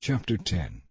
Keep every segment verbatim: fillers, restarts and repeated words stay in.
Chapter ten.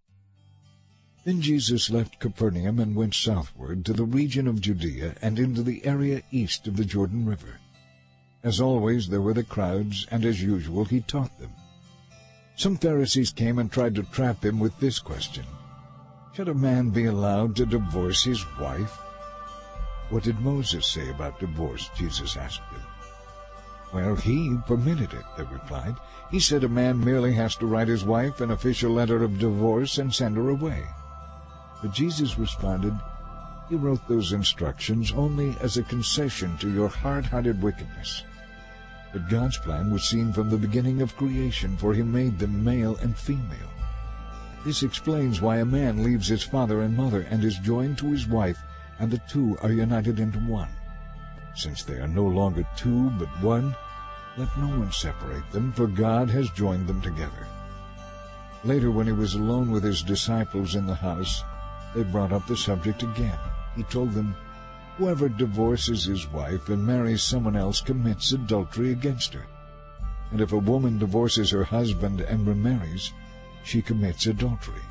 Then Jesus left Capernaum and went southward to the region of Judea and into the area east of the Jordan River. As always, there were the crowds, and as usual he taught them. Some Pharisees came and tried to trap him with this question: "Should a man be allowed to divorce his wife?" "What did Moses say about divorce?" Jesus asked them. "Well, he permitted it," they replied. "He said a man merely has to write his wife an official letter of divorce and send her away." But Jesus responded, "He wrote those instructions only as a concession to your hard-hearted wickedness. But God's plan was seen from the beginning of creation, for he made them male and female. This explains why a man leaves his father and mother and is joined to his wife, and the two are united into one. Since they are no longer two but one, let no one separate them, for God has joined them together." Later, when he was alone with his disciples in the house, they brought up the subject again. He told them, "Whoever divorces his wife and marries someone else commits adultery against her. And if a woman divorces her husband and remarries, she commits adultery."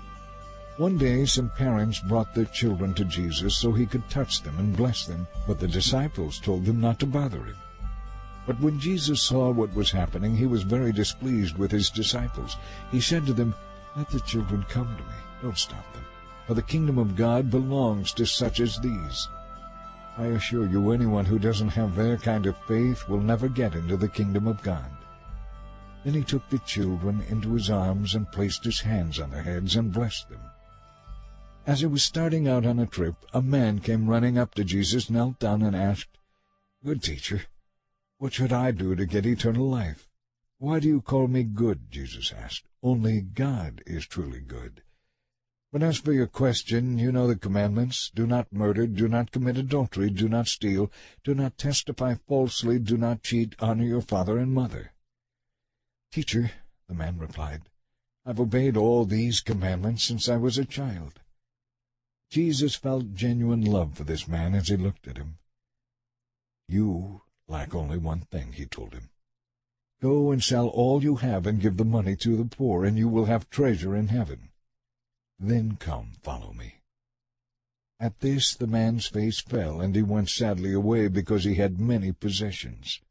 One day some parents brought their children to Jesus so he could touch them and bless them, but the disciples told them not to bother him. But when Jesus saw what was happening, he was very displeased with his disciples. He said to them, "Let the children come to me. Don't stop them, for the kingdom of God belongs to such as these. I assure you, anyone who doesn't have their kind of faith will never get into the kingdom of God." Then he took the children into his arms and placed his hands on their heads and blessed them. As he was starting out on a trip, a man came running up to Jesus, knelt down, and asked, "Good teacher, what should I do to get eternal life?" "Why do you call me good?" Jesus asked. "Only God is truly good. But as for your question, you know the commandments: do not murder, do not commit adultery, do not steal, do not testify falsely, do not cheat, honor your father and mother." "Teacher," the man replied, "I've obeyed all these commandments since I was a child." Jesus felt genuine love for this man as he looked at him. "You lack only one thing," he told him. "Go and sell all you have and give the money to the poor, and you will have treasure in heaven. Then come, follow me." At this the man's face fell, and he went sadly away because he had many possessions.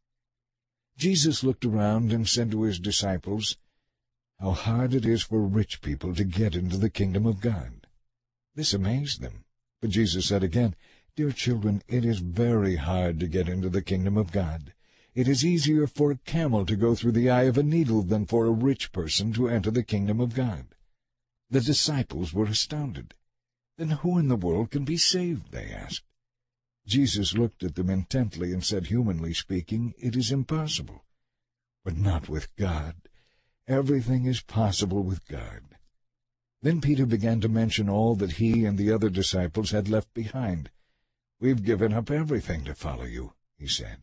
Jesus looked around and said to his disciples, "How hard it is for rich people to get into the kingdom of God." This amazed them. But Jesus said again, "Dear children, it is very hard to get into the kingdom of God. It is easier for a camel to go through the eye of a needle than for a rich person to enter the kingdom of God." The disciples were astounded. "Then who in the world can be saved?" they asked. Jesus looked at them intently and said, "Humanly speaking, it is impossible. But not with God. Everything is possible with God." Then Peter began to mention all that he and the other disciples had left behind. "We've given up everything to follow you," he said.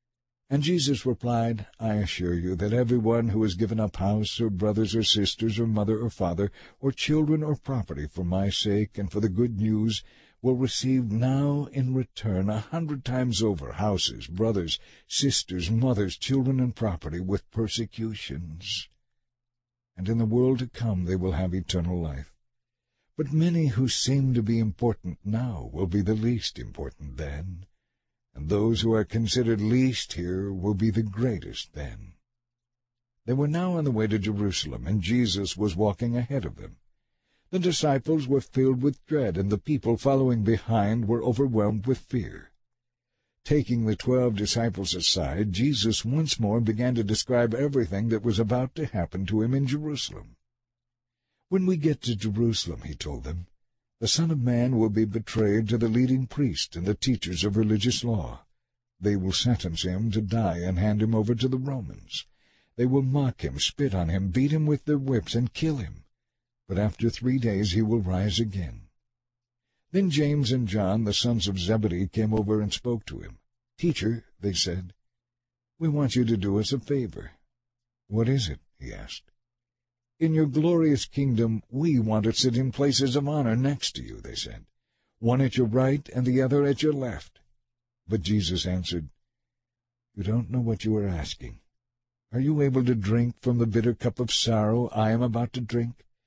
And Jesus replied, "I assure you that everyone who has given up house or brothers or sisters or mother or father or children or property for my sake and for the good news will receive now in return a hundred times over houses, brothers, sisters, mothers, children, and property, with persecutions. And in the world to come they will have eternal life. But many who seem to be important now will be the least important then, and those who are considered least here will be the greatest then." They were now on the way to Jerusalem, and Jesus was walking ahead of them. The disciples were filled with dread, and the people following behind were overwhelmed with fear. Taking the twelve disciples aside, Jesus once more began to describe everything that was about to happen to him in Jerusalem. "When we get to Jerusalem," he told them, "the Son of Man will be betrayed to the leading priests and the teachers of religious law. They will sentence him to die and hand him over to the Romans. They will mock him, spit on him, beat him with their whips, and kill him. But after three days he will rise again." Then James and John, the sons of Zebedee, came over and spoke to him. "Teacher," they said, "we want you to do us a favor." "What is it?" he asked. "In your glorious kingdom we want to sit in places of honor next to you," they said, "one at your right and the other at your left." But Jesus answered, "You don't know what you are asking. Are you able to drink from the bitter cup of sorrow I am about to drink?"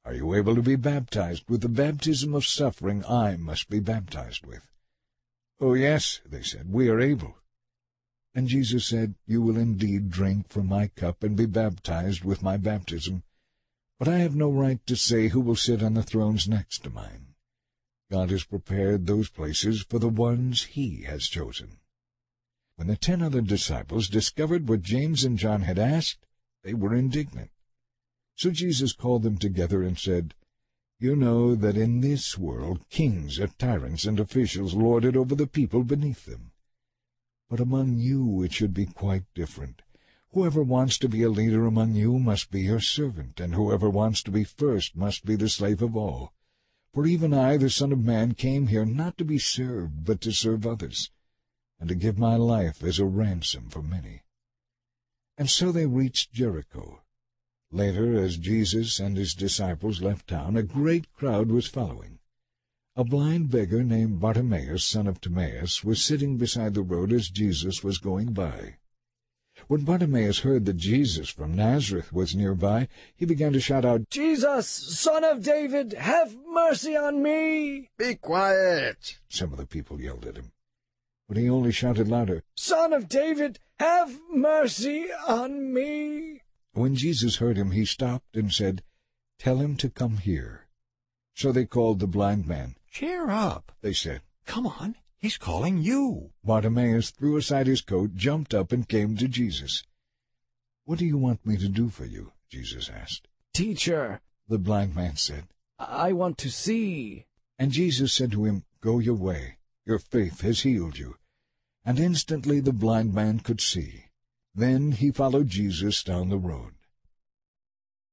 Are you able to be baptized with the baptism of suffering I must be baptized with?" "Oh, yes," they said, "we are able." And Jesus said, "You will indeed drink from my cup and be baptized with my baptism, but I have no right to say who will sit on the thrones next to mine. God has prepared those places for the ones he has chosen." When the ten other disciples discovered what James and John had asked, they were indignant. So Jesus called them together and said, "You know that in this world kings and tyrants and officials lord it over the people beneath them. But among you it should be quite different. Whoever wants to be a leader among you must be your servant, and whoever wants to be first must be the slave of all. For even I, the Son of Man, came here not to be served, but to serve others, and to give my life as a ransom for many." And so they reached Jericho. Later, as Jesus and his disciples left town, a great crowd was following. A blind beggar named Bartimaeus, son of Timaeus, was sitting beside the road as Jesus was going by. When Bartimaeus heard that Jesus from Nazareth was nearby, he began to shout out, "Jesus, Son of David, have mercy on me!" "Be quiet!" some of the people yelled at him. But he only shouted louder, "Son of David, have mercy on me!" When Jesus heard him, he stopped and said, "Tell him to come here." So they called the blind man. "Cheer up," they said. "Come on, he's calling you." Bartimaeus threw aside his coat, jumped up, and came to Jesus. "What do you want me to do for you?" Jesus asked. "Teacher," the blind man said, "I want to see." And Jesus said to him, "Go your way. Your faith has healed you." And instantly the blind man could see. Then he followed Jesus down the road.